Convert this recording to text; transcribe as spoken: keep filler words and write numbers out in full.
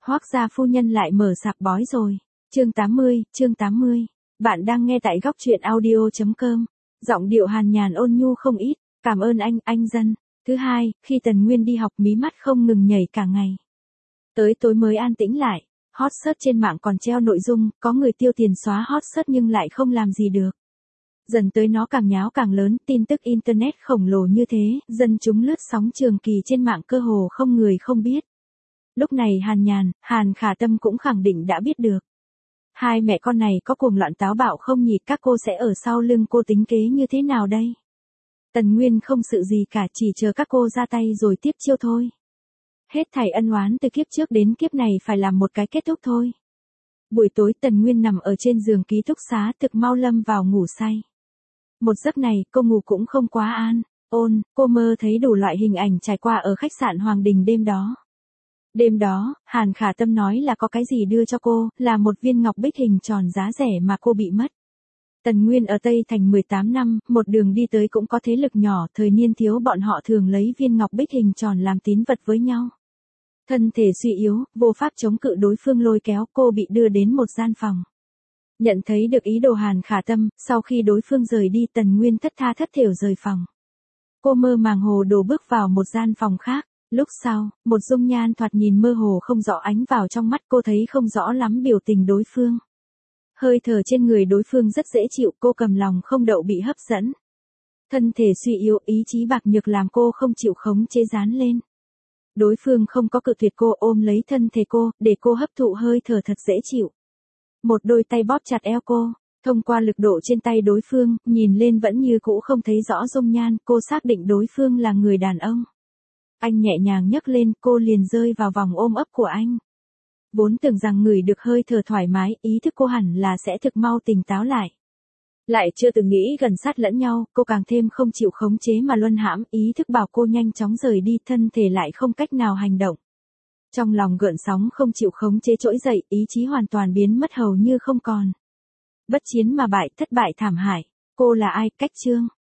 Hoác gia phu nhân lại mở sạp bói rồi. Chương tám mươi, chương tám mươi. Bạn đang nghe tại góc truyện audio chấm com. Giọng điệu hàn nhàn ôn nhu không ít. Cảm ơn anh, anh Dân. Thứ hai, khi Tần Nguyên đi học mí mắt không ngừng nhảy cả ngày. Tới tối mới an tĩnh lại. Hot search trên mạng còn treo nội dung, có người tiêu tiền xóa hot search nhưng lại không làm gì được. Dần tới nó càng nháo càng lớn, tin tức Internet khổng lồ như thế, dân chúng lướt sóng trường kỳ trên mạng cơ hồ không người không biết. Lúc này Hàn Nhàn, Hàn Khả Tâm cũng khẳng định đã biết được. Hai mẹ con này có cuồng loạn táo bạo không nhỉ, các cô sẽ ở sau lưng cô tính kế như thế nào đây? Tần Nguyên không sự gì cả, chỉ chờ các cô ra tay rồi tiếp chiêu thôi. Hết thảy ân oán từ kiếp trước đến kiếp này phải làm một cái kết thúc thôi. Buổi tối Tần Nguyên nằm ở trên giường ký túc xá thực mau lâm vào ngủ say. Một giấc này cô ngủ cũng không quá an, ôn, cô mơ thấy đủ loại hình ảnh trải qua ở khách sạn Hoàng Đình đêm đó. Đêm đó, Hàn Khả Tâm nói là có cái gì đưa cho cô, là một viên ngọc bích hình tròn giá rẻ mà cô bị mất. Tần Nguyên ở Tây Thành mười tám năm, một đường đi tới cũng có thế lực nhỏ, thời niên thiếu bọn họ thường lấy viên ngọc bích hình tròn làm tín vật với nhau. Thân thể suy yếu, vô pháp chống cự đối phương lôi kéo, cô bị đưa đến một gian phòng. Nhận thấy được ý đồ Hàn Khả Tâm, sau khi đối phương rời đi Tần Nguyên thất tha thất thểu rời phòng. Cô mơ màng hồ đồ bước vào một gian phòng khác. Lúc sau, một dung nhan thoạt nhìn mơ hồ không rõ ánh vào trong mắt, cô thấy không rõ lắm biểu tình đối phương. Hơi thở trên người đối phương rất dễ chịu, cô cầm lòng không đậu bị hấp dẫn. Thân thể suy yếu, ý chí bạc nhược làm cô không chịu khống chế dán lên. Đối phương không có cự tuyệt cô, ôm lấy thân thể cô, để cô hấp thụ hơi thở thật dễ chịu. Một đôi tay bóp chặt eo cô, thông qua lực độ trên tay đối phương, nhìn lên vẫn như cũ không thấy rõ dung nhan, cô xác định đối phương là người đàn ông. Anh nhẹ nhàng nhấc lên, cô liền rơi vào vòng ôm ấp của anh. Vốn tưởng rằng ngửi được hơi thở thoải mái, ý thức cô hẳn là sẽ thực mau tỉnh táo lại. Lại chưa từng nghĩ gần sát lẫn nhau, cô càng thêm không chịu khống chế mà luân hãm, ý thức bảo cô nhanh chóng rời đi, thân thể lại không cách nào hành động. Trong lòng gợn sóng không chịu khống chế trỗi dậy, ý chí hoàn toàn biến mất hầu như không còn. Bất chiến mà bại, thất bại thảm hại. Cô là ai, Cách Trương?